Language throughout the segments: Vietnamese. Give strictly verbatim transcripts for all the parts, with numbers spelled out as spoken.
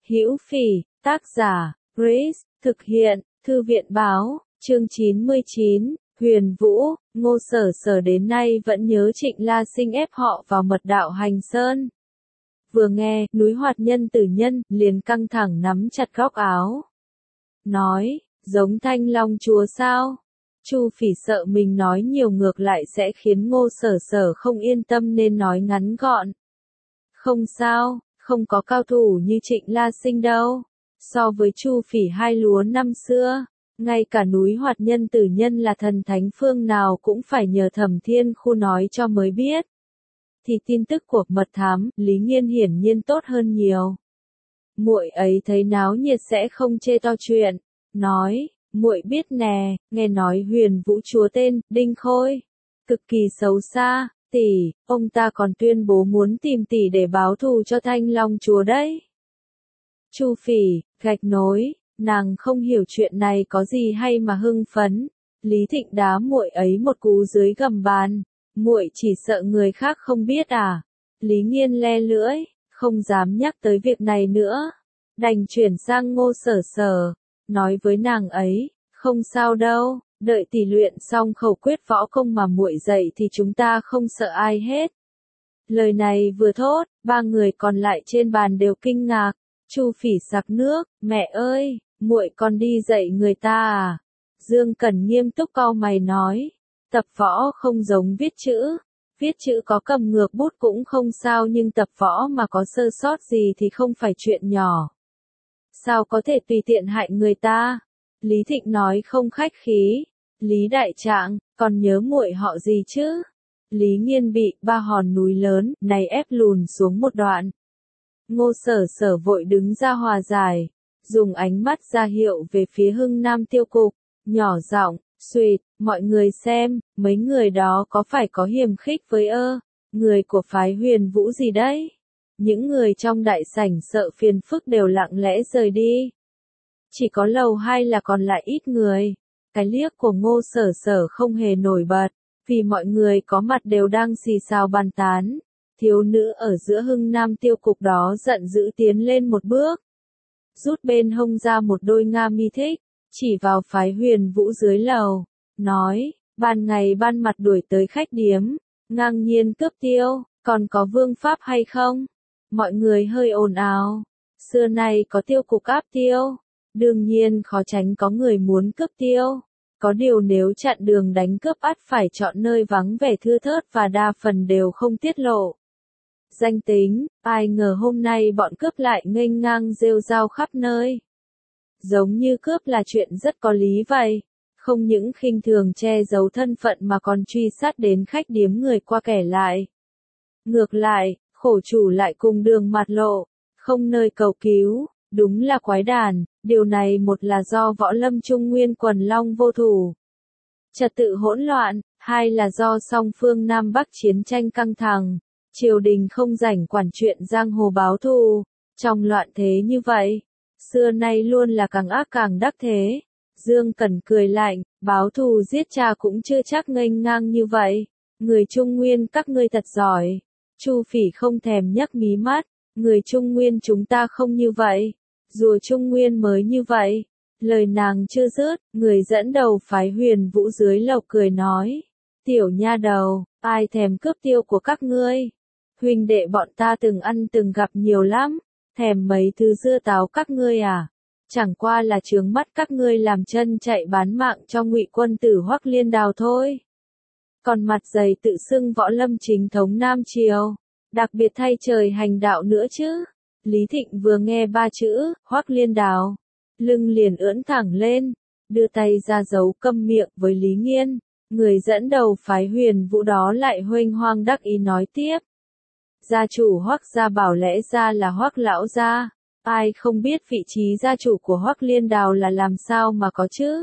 Hữu Phỉ, tác giả, Grace, thực hiện, Thư viện báo, chương chín mươi chín, Huyền Vũ, Ngô Sở Sở đến nay vẫn nhớ Trịnh La Sinh ép họ vào mật đạo Hành Sơn. Vừa nghe, núi Hoạt Nhân Tử Nhân, liền căng thẳng nắm chặt góc áo. Nói, giống Thanh Long Chúa sao? Chu Phỉ sợ mình nói nhiều ngược lại sẽ khiến Ngô Sở Sở không yên tâm nên nói ngắn gọn. Không sao, không có cao thủ như Trịnh La Sinh đâu. So với Chu Phỉ hai lúa năm xưa, ngay cả núi Hoạt Nhân Tử Nhân là thần thánh phương nào cũng phải nhờ Thẩm Thiên Khu nói cho mới biết. Thì tin tức của mật thám, Lý Nghiên hiển nhiên tốt hơn nhiều. Muội ấy thấy náo nhiệt sẽ không chê to chuyện, nói, muội biết nè, nghe nói Huyền Vũ chúa tên Đinh Khôi, cực kỳ xấu xa, tỷ, ông ta còn tuyên bố muốn tìm tỷ để báo thù cho Thanh Long chúa đấy. Chu Phỉ, gạch nối, nàng không hiểu chuyện này có gì hay mà hưng phấn. Lý Thịnh đá muội ấy một cú dưới gầm bàn. Muội chỉ sợ người khác không biết à? Lý Nghiên le lưỡi, không dám nhắc tới việc này nữa. Đành chuyển sang Ngô Sở Sở, nói với nàng ấy, không sao đâu, đợi tỷ luyện xong khẩu quyết võ công mà muội dạy thì chúng ta không sợ ai hết. Lời này vừa thốt, ba người còn lại trên bàn đều kinh ngạc. Chu Phỉ sặc nước, mẹ ơi, muội còn đi dạy người ta à? Dương Cẩn nghiêm túc cau mày nói, tập võ không giống viết chữ, viết chữ có cầm ngược bút cũng không sao nhưng tập võ mà có sơ sót gì thì không phải chuyện nhỏ. Sao có thể tùy tiện hại người ta? Lý Thịnh nói không khách khí, Lý Đại Trạng, còn nhớ muội họ gì chứ? Lý Nghiên bị ba hòn núi lớn này ép lùn xuống một đoạn. Ngô Sở Sở vội đứng ra hòa giải, dùng ánh mắt ra hiệu về phía Hưng Nam Tiêu Cục, nhỏ giọng, suýt, mọi người xem, mấy người đó có phải có hiềm khích với ơ, người của phái Huyền Vũ gì đấy? Những người trong đại sảnh sợ phiền phức đều lặng lẽ rời đi. Chỉ có lầu hai là còn lại ít người. Cái liếc của Ngô Sở Sở không hề nổi bật, vì mọi người có mặt đều đang xì xào bàn tán. Thiếu nữ ở giữa Hưng Nam Tiêu Cục đó giận dữ tiến lên một bước, rút bên hông ra một đôi nga mi thích, chỉ vào phái Huyền Vũ dưới lầu, nói, ban ngày ban mặt đuổi tới khách điếm, ngang nhiên cướp tiêu, còn có vương pháp hay không? Mọi người hơi ồn ào, xưa nay có tiêu cục áp tiêu, đương nhiên khó tránh có người muốn cướp tiêu, có điều nếu chặn đường đánh cướp ắt phải chọn nơi vắng vẻ thưa thớt và đa phần đều không tiết lộ danh tính, ai ngờ hôm nay bọn cướp lại nghênh ngang rêu rao khắp nơi. Giống như cướp là chuyện rất có lý vậy, không những khinh thường che giấu thân phận mà còn truy sát đến khách điếm người qua kẻ lại. Ngược lại, khổ chủ lại cùng đường mặt lộ, không nơi cầu cứu, đúng là quái đản, điều này một là do võ lâm trung nguyên quần long vô thủ, trật tự hỗn loạn, hai là do song phương Nam Bắc chiến tranh căng thẳng. Triều đình không rảnh quản chuyện giang hồ báo thù, trong loạn thế như vậy, xưa nay luôn là càng ác càng đắc thế. Dương Cẩn cười lạnh, báo thù giết cha cũng chưa chắc nghênh ngang như vậy, người Trung Nguyên các ngươi thật giỏi. Chu Phỉ không thèm nhấc mí mắt, người Trung Nguyên chúng ta không như vậy, rùa Trung Nguyên mới như vậy. Lời nàng chưa dứt, người dẫn đầu phái Huyền Vũ dưới lầu cười nói, tiểu nha đầu, ai thèm cướp tiêu của các ngươi? Huynh đệ bọn ta từng ăn từng gặp nhiều lắm, thèm mấy thứ dưa táo các ngươi à? Chẳng qua là chướng mắt các ngươi làm chân chạy bán mạng cho Ngụy quân tử Hoắc Liên Đào thôi. Còn mặt dày tự xưng võ lâm chính thống Nam Triều, đặc biệt thay trời hành đạo nữa chứ. Lý Thịnh vừa nghe ba chữ Hoắc Liên Đào, lưng liền ưỡn thẳng lên, đưa tay ra dấu câm miệng với Lý Nghiên. Người dẫn đầu phái Huyền Vũ đó lại huênh hoang đắc ý nói tiếp. Gia chủ Hoắc gia bảo lẽ ra là Hoắc lão gia, ai không biết vị trí gia chủ của Hoắc Liên Đào là làm sao mà có chứ?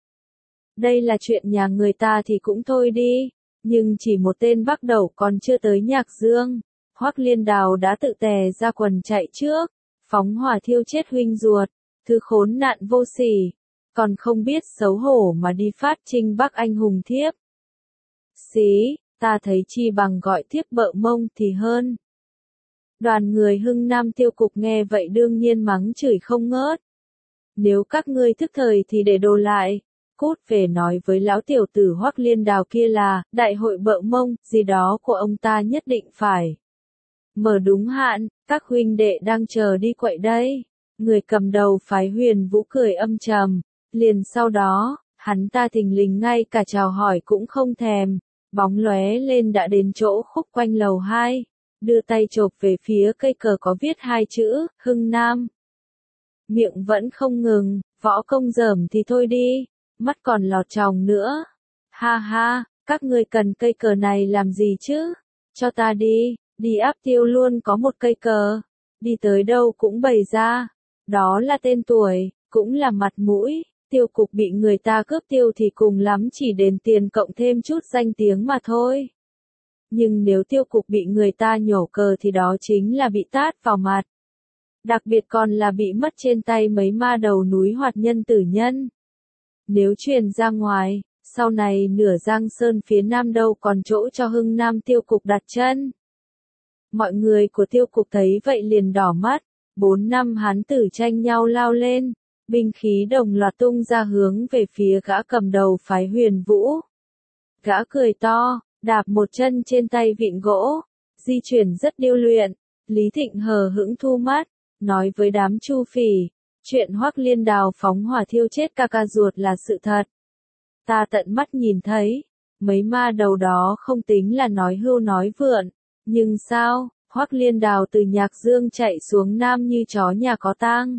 Đây là chuyện nhà người ta thì cũng thôi đi, nhưng chỉ một tên bắt đầu còn chưa tới Nhạc Dương, Hoắc Liên Đào đã tự tè ra quần chạy trước, phóng hỏa thiêu chết huynh ruột, thứ khốn nạn vô sỉ, còn không biết xấu hổ mà đi phát trinh Bắc anh hùng thiếp. Xí, ta thấy chi bằng gọi thiếp bợ mông thì hơn. Đoàn người Hưng Nam tiêu cục nghe vậy đương nhiên mắng chửi không ngớt. Nếu các ngươi thức thời thì để đồ lại. Cút về nói với lão tiểu tử Hoắc Liên Đào kia là, đại hội bợ mông, gì đó của ông ta nhất định phải mở đúng hạn, các huynh đệ đang chờ đi quậy đây. Người cầm đầu phái Huyền Vũ cười âm trầm, liền sau đó, hắn ta thình lình ngay cả chào hỏi cũng không thèm, bóng lóe lên đã đến chỗ khúc quanh lầu hai, đưa tay chộp về phía cây cờ có viết hai chữ, Hưng Nam. Miệng vẫn không ngừng, võ công dởm thì thôi đi, mắt còn lọt tròng nữa. Ha ha, các ngươi cần cây cờ này làm gì chứ? Cho ta đi, đi áp tiêu luôn có một cây cờ, đi tới đâu cũng bày ra. Đó là tên tuổi, cũng là mặt mũi, tiêu cục bị người ta cướp tiêu thì cùng lắm chỉ đền tiền cộng thêm chút danh tiếng mà thôi. Nhưng nếu tiêu cục bị người ta nhổ cờ thì đó chính là bị tát vào mặt. Đặc biệt còn là bị mất trên tay mấy ma đầu núi hoạt nhân tử nhân. Nếu truyền ra ngoài, sau này nửa Giang Sơn phía Nam đâu còn chỗ cho Hưng Nam tiêu cục đặt chân. Mọi người của tiêu cục thấy vậy liền đỏ mắt, bốn năm hán tử tranh nhau lao lên, binh khí đồng loạt tung ra hướng về phía gã cầm đầu phái Huyền Vũ. Gã cười to, đạp một chân trên tay vịn gỗ, di chuyển rất điêu luyện. Lý Thịnh hờ hững thu mắt, nói với đám Chu Phỉ, chuyện Hoắc Liên Đào phóng hỏa thiêu chết ca ca ruột là sự thật. Ta tận mắt nhìn thấy, mấy ma đầu đó không tính là nói hưu nói vượn, nhưng sao, Hoắc Liên Đào từ Nhạc Dương chạy xuống Nam như chó nhà có tang.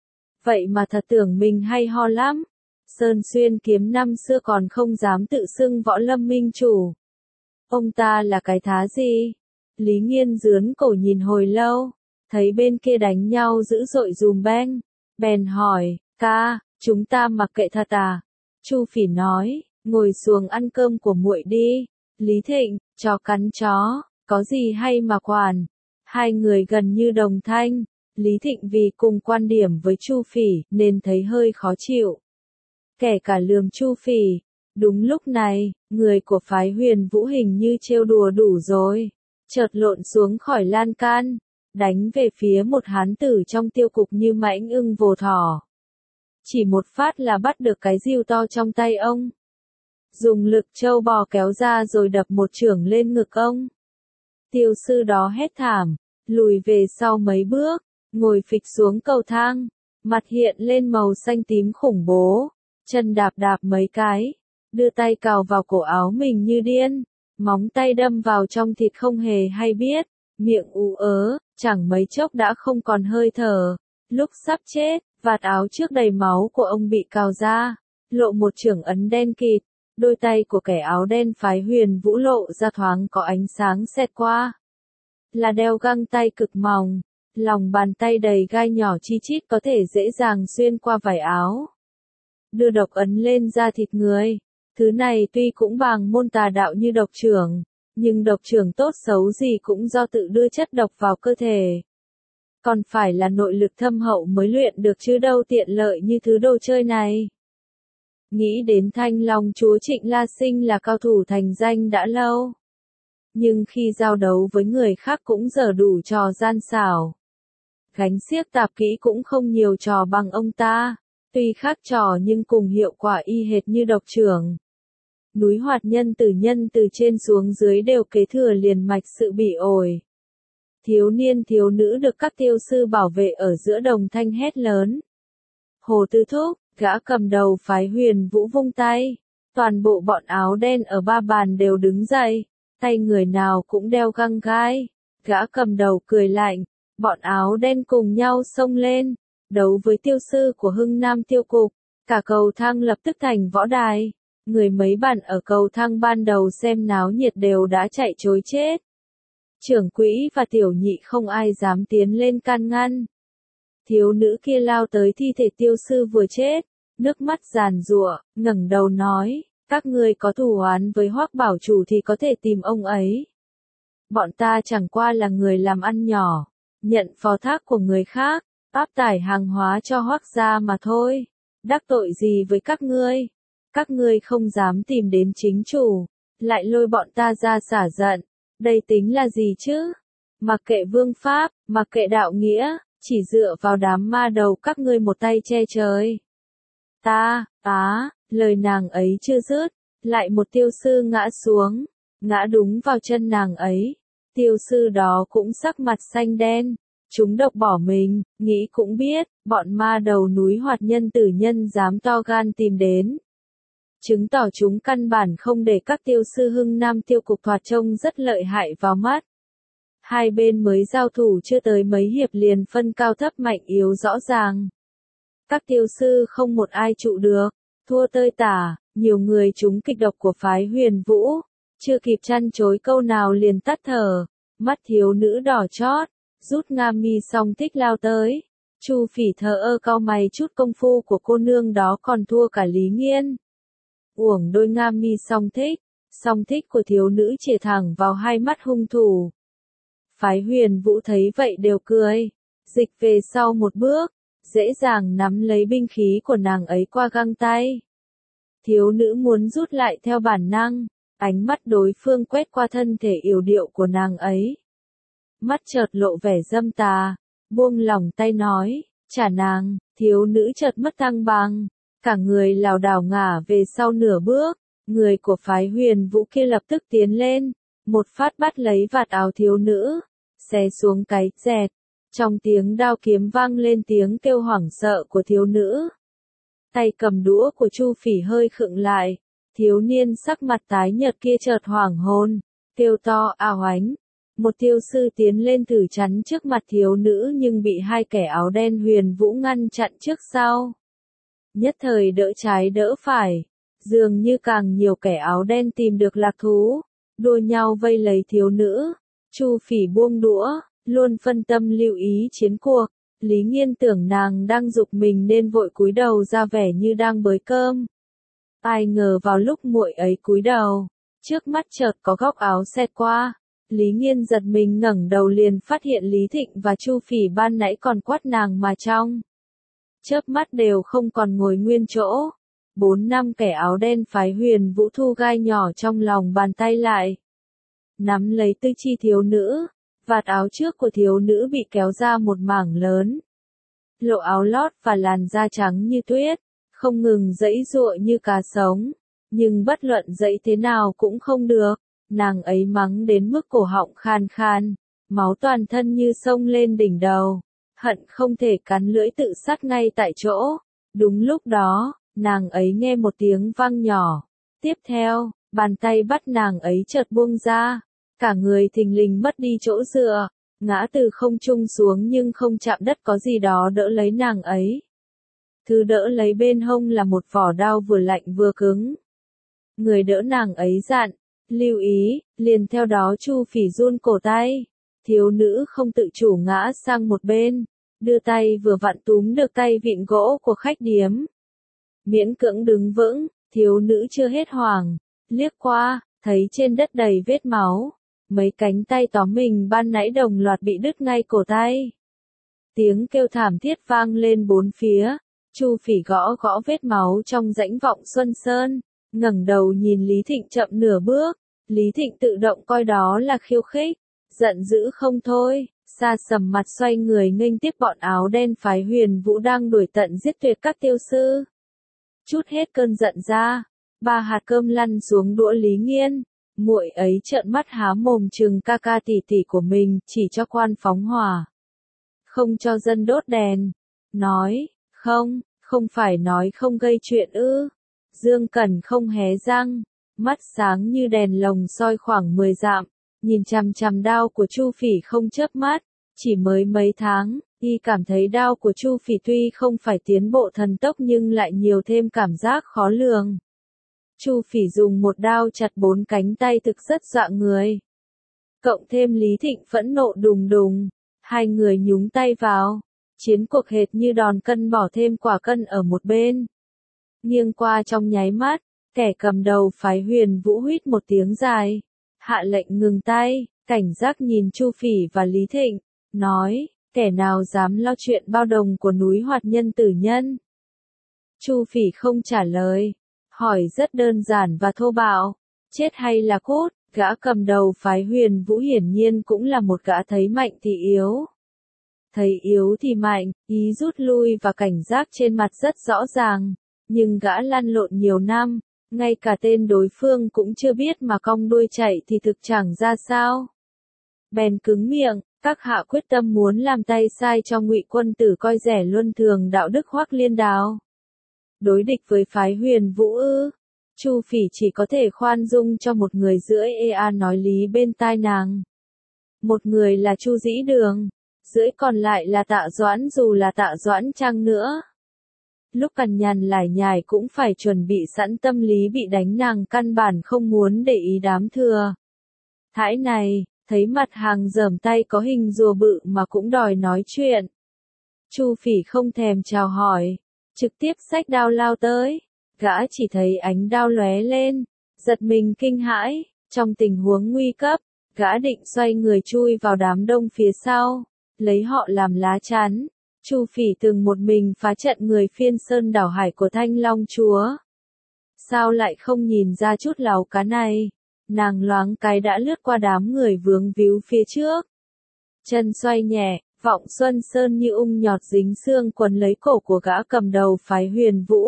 Vậy mà thật tưởng mình hay ho lắm. Sơn Xuyên Kiếm năm xưa còn không dám tự xưng võ lâm minh chủ. Ông ta là cái thá gì? Lý Nghiên dướn cổ nhìn hồi lâu, thấy bên kia đánh nhau dữ dội dùm beng, bèn hỏi, ca, chúng ta mặc kệ thật à? Chu Phỉ nói, ngồi xuống ăn cơm của muội đi. Lý Thịnh, chó cắn chó, có gì hay mà quản. Hai người gần như đồng thanh, Lý Thịnh vì cùng quan điểm với Chu Phỉ nên thấy hơi khó chịu. Kể cả lườm Chu Phỉ. Đúng lúc này, người của phái Huyền Vũ hình như trêu đùa đủ rồi, chợt lộn xuống khỏi lan can, đánh về phía một hán tử trong tiêu cục như mãnh ưng vồ thỏ. Chỉ một phát là bắt được cái rìu to trong tay ông. Dùng lực trâu bò kéo ra rồi đập một chưởng lên ngực ông. Tiêu sư đó hét thảm, lùi về sau mấy bước, ngồi phịch xuống cầu thang, mặt hiện lên màu xanh tím khủng bố, chân đạp đạp mấy cái, đưa tay cào vào cổ áo mình như điên, móng tay đâm vào trong thịt không hề hay biết, miệng ú ớ, chẳng mấy chốc đã không còn hơi thở. Lúc sắp chết, vạt áo trước đầy máu của ông bị cào ra, lộ một chưởng ấn đen kịt, đôi tay của kẻ áo đen phái Huyền Vũ lộ ra thoáng có ánh sáng xẹt qua. Là đeo găng tay cực mỏng, lòng bàn tay đầy gai nhỏ chi chít có thể dễ dàng xuyên qua vải áo. Đưa độc ấn lên da thịt người. Thứ này tuy cũng bằng môn tà đạo như độc chưởng, nhưng độc chưởng tốt xấu gì cũng do tự đưa chất độc vào cơ thể. Còn phải là nội lực thâm hậu mới luyện được chứ đâu tiện lợi như thứ đồ chơi này. Nghĩ đến Thanh Long chúa Trịnh La Sinh là cao thủ thành danh đã lâu. Nhưng khi giao đấu với người khác cũng dở đủ trò gian xảo. Gánh xiếc tạp kỹ cũng không nhiều trò bằng ông ta. Tuy khác trò nhưng cùng hiệu quả y hệt như độc chưởng. Núi hoạt nhân tử nhân từ trên xuống dưới đều kế thừa liền mạch sự bị ổi. Thiếu niên thiếu nữ được các tiêu sư bảo vệ ở giữa đồng thanh hét lớn. Hồ Tư Thúc, gã cầm đầu phái Huyền Vũ vung tay. Toàn bộ bọn áo đen ở ba bàn đều đứng dậy, tay người nào cũng đeo găng gai. Gã cầm đầu cười lạnh, bọn áo đen cùng nhau xông lên, đấu với tiêu sư của Hưng Nam tiêu cục. Cả cầu thang lập tức thành võ đài. Người mấy bạn ở cầu thang ban đầu xem náo nhiệt đều đã chạy trối chết. Trưởng quỹ và tiểu nhị không ai dám tiến lên can ngăn. Thiếu nữ kia lao tới thi thể tiêu sư vừa chết, nước mắt giàn giụa, ngẩng đầu nói, các ngươi có thù oán với Hoắc bảo chủ thì có thể tìm ông ấy. Bọn ta chẳng qua là người làm ăn nhỏ, nhận phó thác của người khác, áp tải hàng hóa cho Hoắc gia mà thôi. Đắc tội gì với các ngươi? Các ngươi không dám tìm đến chính chủ, lại lôi bọn ta ra xả giận. Đây tính là gì chứ? mặc kệ vương pháp, mặc kệ đạo nghĩa, chỉ dựa vào đám ma đầu các ngươi một tay che trời. Ta, á, lời nàng ấy chưa dứt, lại một tiêu sư ngã xuống, ngã đúng vào chân nàng ấy. Tiêu sư đó cũng sắc mặt xanh đen, chúng độc bỏ mình, nghĩ cũng biết, bọn ma đầu núi Hoạt Nhân Tử Nhân dám to gan tìm đến. Chứng tỏ chúng căn bản không để các tiêu sư hưng nam tiêu cục thoạt trông rất lợi hại vào mắt. Hai bên mới giao thủ chưa tới mấy hiệp liền phân cao thấp mạnh yếu rõ ràng. Các tiêu sư không một ai trụ được, thua tơi tả, nhiều người trúng kịch độc của phái Huyền Vũ, chưa kịp chăn chối câu nào liền tắt thở, mắt thiếu nữ đỏ chót, rút nga mi song thích lao tới. Chu Phỉ thờ ơ cau mày, chút công phu của cô nương đó còn thua cả Lý Nghiên. Uổng đôi nga mi song thích, song thích của thiếu nữ chĩa thẳng vào hai mắt hung thủ. Phái Huyền Vũ thấy vậy đều cười, dịch về sau một bước, dễ dàng nắm lấy binh khí của nàng ấy qua găng tay. Thiếu nữ muốn rút lại theo bản năng, ánh mắt đối phương quét qua thân thể yểu điệu của nàng ấy. Mắt chợt lộ vẻ dâm tà, buông lỏng tay nói, trả nàng. Thiếu nữ chợt mất thăng bằng, cả người lảo đảo ngả về sau nửa bước, người của phái Huyền Vũ kia lập tức tiến lên, một phát bắt lấy vạt áo thiếu nữ, xé xuống cái dẹt. Trong tiếng đao kiếm vang lên tiếng kêu hoảng sợ của thiếu nữ. Tay cầm đũa của Chu Phỉ hơi khựng lại, thiếu niên sắc mặt tái nhợt kia chợt hoảng hồn, kêu to ào oánh. Một tiêu sư tiến lên thử chắn trước mặt thiếu nữ nhưng bị hai kẻ áo đen Huyền Vũ ngăn chặn trước sau. Nhất thời đỡ trái đỡ phải, dường như càng nhiều kẻ áo đen tìm được lạc thú, đua nhau vây lấy thiếu nữ. Chu Phỉ buông đũa, luôn phân tâm lưu ý chiến cuộc. Lý Nghiên tưởng nàng đang giục mình nên vội cúi đầu ra vẻ như đang bới cơm. Ai ngờ vào lúc muội ấy cúi đầu, trước mắt chợt có góc áo xẹt qua. Lý Nghiên giật mình ngẩng đầu liền phát hiện Lý Thịnh và Chu Phỉ ban nãy còn quát nàng mà trong chớp mắt đều không còn ngồi nguyên chỗ. Bốn năm kẻ áo đen phái Huyền Vũ thu gai nhỏ trong lòng bàn tay lại, nắm lấy tư chi thiếu nữ. Vạt áo trước của thiếu nữ bị kéo ra một mảng lớn, lộ áo lót và làn da trắng như tuyết, không ngừng giãy giụa như cá sống, nhưng bất luận giãy thế nào cũng không được. Nàng ấy mắng đến mức cổ họng khan khan, máu toàn thân như sông lên đỉnh đầu, hận không thể cắn lưỡi tự sát ngay tại chỗ. Đúng lúc đó, nàng ấy nghe một tiếng vang nhỏ, tiếp theo, bàn tay bắt nàng ấy chợt buông ra, cả người thình lình mất đi chỗ dựa, ngã từ không trung xuống nhưng không chạm đất, có gì đó đỡ lấy nàng ấy. Thứ đỡ lấy bên hông là một vỏ đao vừa lạnh vừa cứng. Người đỡ nàng ấy dặn, lưu ý, liền theo đó Chu Phỉ run cổ tay. Thiếu nữ không tự chủ ngã sang một bên, đưa tay vừa vặn túm được tay vịn gỗ của khách điếm. Miễn cưỡng đứng vững, thiếu nữ chưa hết hoảng, liếc qua, thấy trên đất đầy vết máu. Mấy cánh tay tóm mình ban nãy đồng loạt bị đứt ngay cổ tay. Tiếng kêu thảm thiết vang lên bốn phía. Chu Phỉ gõ gõ vết máu trong rãnh vọng Xuân Sơn, ngẩng đầu nhìn Lý Thịnh chậm nửa bước. Lý Thịnh tự động coi đó là khiêu khích, giận dữ không thôi, xa sầm mặt xoay người nghênh tiếp bọn áo đen phái Huyền Vũ đang đuổi tận giết tuyệt các tiêu sư. Chút hết cơn giận ra, ba hạt cơm lăn xuống đũa Lý Nghiên. Muội ấy trợn mắt há mồm trừng ca ca tỷ tỷ của mình, chỉ cho quan phóng hỏa, không cho dân đốt đèn. Nói, không, không phải nói không gây chuyện ư. Dương Cẩn không hé răng, mắt sáng như đèn lồng soi khoảng mười dặm, nhìn chằm chằm đao của Chu Phỉ không chớp mắt. Chỉ mới mấy tháng, y cảm thấy đao của Chu Phỉ tuy không phải tiến bộ thần tốc nhưng lại nhiều thêm cảm giác khó lường. Chu Phỉ dùng một đao chặt bốn cánh tay thực rất dọa người. Cộng thêm Lý Thịnh phẫn nộ đùng đùng, hai người nhúng tay vào. Chiến cuộc hệt như đòn cân bỏ thêm quả cân ở một bên. Nghiêng qua trong nháy mắt, kẻ cầm đầu phái Huyền Vũ huýt một tiếng dài, hạ lệnh ngừng tay, cảnh giác nhìn Chu Phỉ và Lý Thịnh, nói, kẻ nào dám lo chuyện bao đồng của núi Hoạt Nhân Tử Nhân. Chu Phỉ không trả lời, hỏi rất đơn giản và thô bạo, chết hay là cút. Gã cầm đầu phái Huyền Vũ hiển nhiên cũng là một gã thấy mạnh thì yếu. Thấy yếu thì mạnh, ý rút lui và cảnh giác trên mặt rất rõ ràng. Nhưng gã lăn lộn nhiều năm, ngay cả tên đối phương cũng chưa biết mà cong đuôi chạy thì thực chẳng ra sao. Bèn cứng miệng, các hạ quyết tâm muốn làm tay sai cho Ngụy Quân Tử coi rẻ luân thường đạo đức Hoắc Liên Đào. Đối địch với phái Huyền Vũ ư? Chu Phỉ chỉ có thể khoan dung cho một người rưỡi ea nói lý bên tai nàng. Một người là Chu Dĩ Đường, rưỡi còn lại là Tạ Doãn, dù là Tạ Doãn chăng nữa. Lúc cằn nhằn lải nhải cũng phải chuẩn bị sẵn tâm lý bị đánh, nàng căn bản không muốn để ý đám thừa thãi này, thấy mặt hàng dởm tay có hình rùa bự mà cũng đòi nói chuyện. Chu Phỉ không thèm chào hỏi, trực tiếp xách đao lao tới. Gã chỉ thấy ánh đao lóe lên, giật mình kinh hãi, trong tình huống nguy cấp, gã định xoay người chui vào đám đông phía sau, lấy họ làm lá chắn. Chu Phỉ từng một mình phá trận người phiên sơn đảo hải của Thanh Long Chúa. Sao lại không nhìn ra chút láu cá này? Nàng loáng cái đã lướt qua đám người vướng víu phía trước. Chân xoay nhẹ, vọng xuân sơn như ung nhọt dính xương quấn lấy cổ của gã cầm đầu phái Huyền Vũ.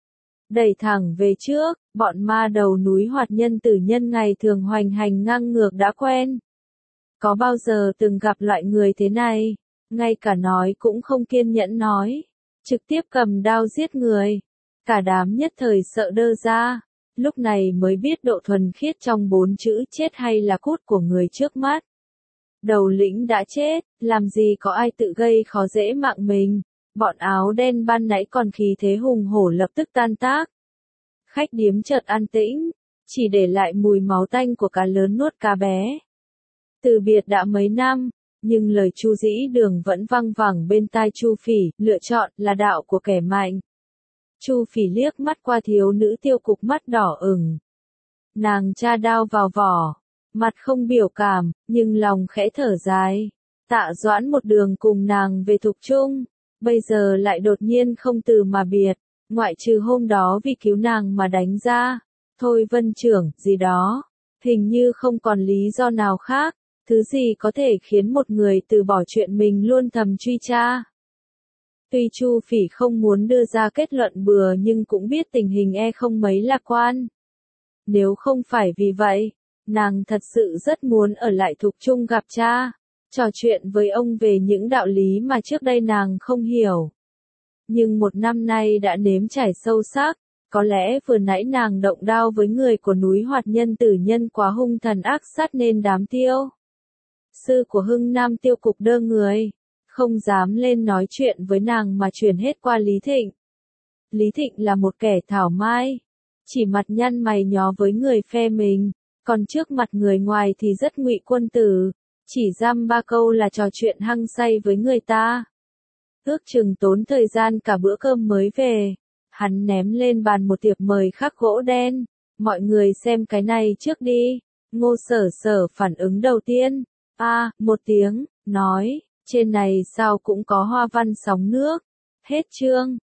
Đẩy thẳng về trước, bọn ma đầu núi hoạt nhân tử nhân ngày thường hoành hành ngang ngược đã quen. Có bao giờ từng gặp loại người thế này, ngay cả nói cũng không kiên nhẫn nói, trực tiếp cầm đao giết người. Cả đám nhất thời sợ đơ ra, lúc này mới biết độ thuần khiết trong bốn chữ chết hay là cút của người trước mắt. Đầu lĩnh đã chết, làm gì có ai tự gây khó dễ mạng mình. Bọn áo đen ban nãy còn khí thế hùng hổ lập tức tan tác. Khách điếm chợt an tĩnh, chỉ để lại mùi máu tanh của cá lớn nuốt cá bé. Từ biệt đã mấy năm, nhưng lời Chu Dĩ Đường vẫn văng vẳng bên tai Chu Phỉ, lựa chọn là đạo của kẻ mạnh. Chu Phỉ liếc mắt qua thiếu nữ tiêu cục mắt đỏ ửng. Nàng tra đao vào vỏ, mặt không biểu cảm, nhưng lòng khẽ thở dài. Tạ Doãn một đường cùng nàng về Thục Trung, bây giờ lại đột nhiên không từ mà biệt, ngoại trừ hôm đó vì cứu nàng mà đánh ra, thôi Vân trưởng, gì đó, hình như không còn lý do nào khác, thứ gì có thể khiến một người từ bỏ chuyện mình luôn thầm truy tra. Tuy Chu Phỉ không muốn đưa ra kết luận bừa nhưng cũng biết tình hình e không mấy lạc quan. Nếu không phải vì vậy, nàng thật sự rất muốn ở lại Thục Trung gặp cha, trò chuyện với ông về những đạo lý mà trước đây nàng không hiểu. Nhưng một năm nay đã nếm trải sâu sắc, có lẽ vừa nãy nàng động đao với người của núi hoạt nhân tử nhân quá hung thần ác sát nên đám tiêu sư của Hưng Nam tiêu cục đơ người, không dám lên nói chuyện với nàng mà chuyển hết qua Lý Thịnh. Lý Thịnh là một kẻ thảo mai, chỉ mặt nhăn mày nhó với người phe mình, còn trước mặt người ngoài thì rất Ngụy Quân Tử, chỉ dăm ba câu là trò chuyện hăng say với người ta. Ước chừng tốn thời gian cả bữa cơm mới về, hắn ném lên bàn một thiệp mời khắc gỗ đen, mọi người xem cái này trước đi. Ngô Sở Sở phản ứng đầu tiên, a à, một tiếng, nói, trên này sao cũng có hoa văn sóng nước, hết chương.